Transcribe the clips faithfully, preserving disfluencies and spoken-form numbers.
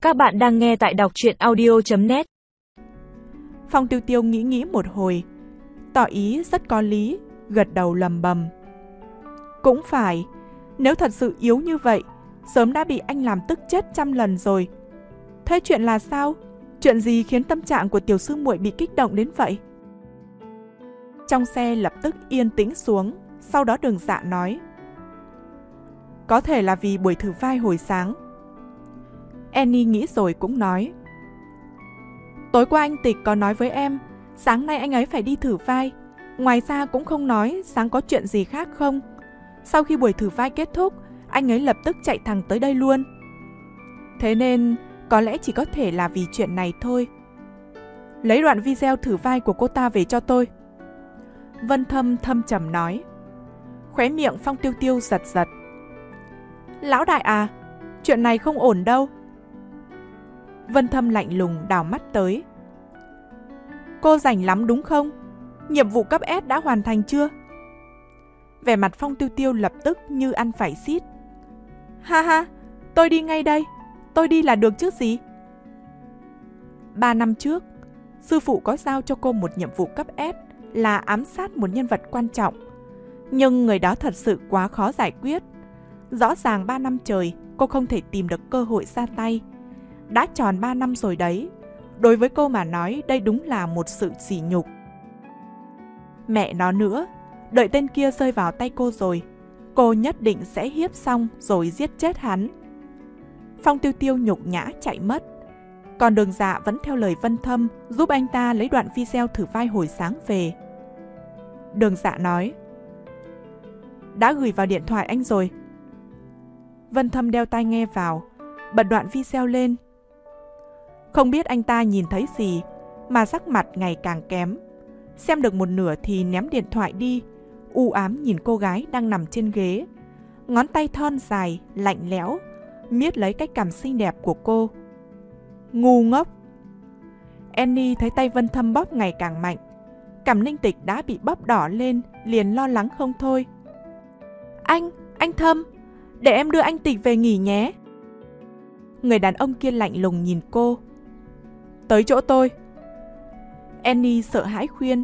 Các bạn đang nghe tại đọc truyện audio chấm net. Phong Tiêu Tiêu nghĩ nghĩ một hồi, tỏ ý rất có lý, gật đầu lầm bầm. Cũng phải, nếu thật sự yếu như vậy, sớm đã bị anh làm tức chết trăm lần rồi. Thế chuyện là sao? Chuyện gì khiến tâm trạng của tiểu sư muội bị kích động đến vậy? Trong xe lập tức yên tĩnh xuống, sau đó Đường Dạ nói. Có thể là vì buổi thử vai hồi sáng. Annie nghĩ rồi cũng nói. Tối qua anh Tịch có nói với em, sáng nay anh ấy phải đi thử vai. Ngoài ra cũng không nói sáng có chuyện gì khác không. Sau khi buổi thử vai kết thúc, anh ấy lập tức chạy thẳng tới đây luôn. Thế nên, có lẽ chỉ có thể là vì chuyện này thôi. Lấy đoạn video thử vai của cô ta về cho tôi. Vân Thâm thâm trầm nói. Khóe miệng Phong Tiêu Tiêu giật giật. Lão đại à, chuyện này không ổn đâu. Vân Thâm lạnh lùng đảo mắt tới. Cô rảnh lắm đúng không? Nhiệm vụ cấp S đã hoàn thành chưa? Vẻ mặt Phong Tiêu Tiêu lập tức như ăn phải xít. Ha ha, tôi đi ngay đây. Tôi đi là được chứ gì? Ba năm trước, sư phụ có giao cho cô một nhiệm vụ cấp S là ám sát một nhân vật quan trọng. Nhưng người đó thật sự quá khó giải quyết. Rõ ràng ba năm trời cô không thể tìm được cơ hội ra tay. Đã tròn ba năm rồi đấy. Đối với cô mà nói đây đúng là một sự sỉ nhục. Mẹ nó nữa, đợi tên kia rơi vào tay cô rồi, cô nhất định sẽ hiếp xong rồi giết chết hắn. Phong Tiêu Tiêu nhục nhã chạy mất. Còn Đường Dạ vẫn theo lời Vân Thâm giúp anh ta lấy đoạn video thử vai hồi sáng về. Đường Dạ nói. Đã gửi vào điện thoại anh rồi. Vân Thâm đeo tai nghe vào, bật đoạn video lên. Không biết anh ta nhìn thấy gì mà sắc mặt ngày càng kém. Xem được một nửa thì ném điện thoại đi, u ám nhìn cô gái đang nằm trên ghế. Ngón tay thon dài, lạnh lẽo, miết lấy cái cằm xinh đẹp của cô. Ngu ngốc. Annie thấy tay Vân Thâm bóp ngày càng mạnh. Cằm Ninh Tịch đã bị bóp đỏ lên, liền lo lắng không thôi. Anh, anh Thâm, để em đưa anh Tịch về nghỉ nhé. Người đàn ông kia lạnh lùng nhìn cô. Tới chỗ tôi. Annie sợ hãi khuyên.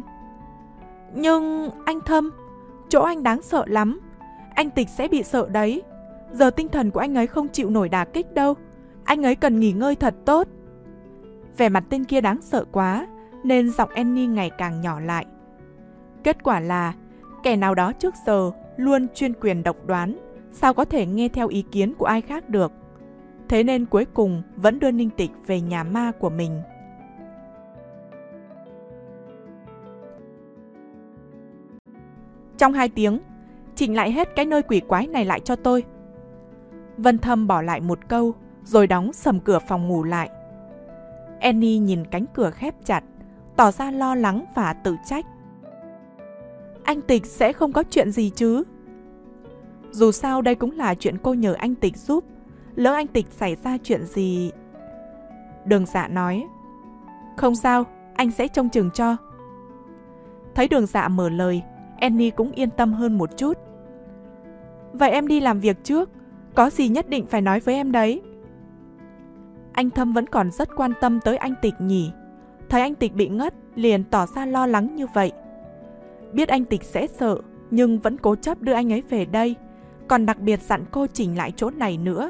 Nhưng anh Thâm, chỗ anh đáng sợ lắm. Anh Tịch sẽ bị sợ đấy. Giờ tinh thần của anh ấy không chịu nổi đả kích đâu. Anh ấy cần nghỉ ngơi thật tốt. Vẻ mặt tên kia đáng sợ quá, nên giọng Annie ngày càng nhỏ lại. Kết quả là, kẻ nào đó trước giờ luôn chuyên quyền độc đoán, sao có thể nghe theo ý kiến của ai khác được. Thế nên cuối cùng vẫn đưa Ninh Tịch về nhà ma của mình. Trong hai tiếng, chỉnh lại hết cái nơi quỷ quái này lại cho tôi. Vân Thâm bỏ lại một câu, rồi đóng sầm cửa phòng ngủ lại. Annie nhìn cánh cửa khép chặt, tỏ ra lo lắng và tự trách. Anh Tịch sẽ không có chuyện gì chứ? Dù sao đây cũng là chuyện cô nhờ anh Tịch giúp. Lỡ anh Tịch xảy ra chuyện gì... Đường Dạ nói. Không sao, anh sẽ trông chừng cho. Thấy Đường Dạ mở lời, Annie cũng yên tâm hơn một chút. Vậy em đi làm việc trước, có gì nhất định phải nói với em đấy. Anh Thâm vẫn còn rất quan tâm tới anh Tịch nhỉ. Thấy anh Tịch bị ngất, liền tỏ ra lo lắng như vậy. Biết anh Tịch sẽ sợ, nhưng vẫn cố chấp đưa anh ấy về đây. Còn đặc biệt dặn cô chỉnh lại chỗ này nữa.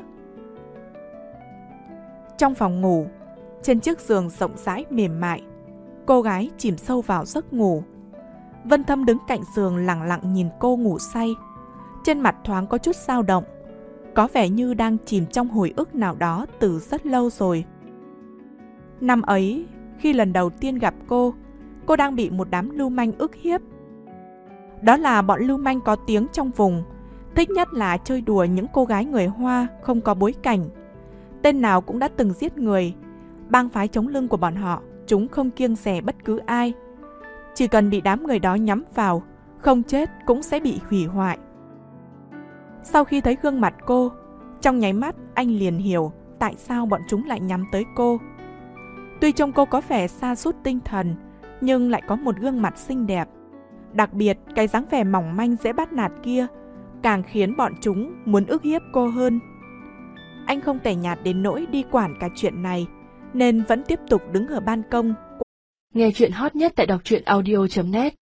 Trong phòng ngủ, trên chiếc giường rộng rãi mềm mại, cô gái chìm sâu vào giấc ngủ. Vân Thâm đứng cạnh giường lặng lặng nhìn cô ngủ say. Trên mặt thoáng có chút dao động, có vẻ như đang chìm trong hồi ức nào đó từ rất lâu rồi. Năm ấy, khi lần đầu tiên gặp cô, cô đang bị một đám lưu manh ức hiếp. Đó là bọn lưu manh có tiếng trong vùng, thích nhất là chơi đùa những cô gái người Hoa không có bối cảnh. Tên nào cũng đã từng giết người. Bang phái chống lưng của bọn họ, chúng không kiêng dè bất cứ ai. Chỉ cần bị đám người đó nhắm vào, không chết cũng sẽ bị hủy hoại. Sau khi thấy gương mặt cô, trong nháy mắt anh liền hiểu tại sao bọn chúng lại nhắm tới cô. Tuy trông cô có vẻ sa sút tinh thần, nhưng lại có một gương mặt xinh đẹp. Đặc biệt cái dáng vẻ mỏng manh dễ bắt nạt kia càng khiến bọn chúng muốn ức hiếp cô hơn. anh không tẻ nhạt đến nỗi đi quản cả chuyện này, nên vẫn tiếp tục đứng ở ban công. Nghe chuyện hot nhất tại đọc truyện audio chấm net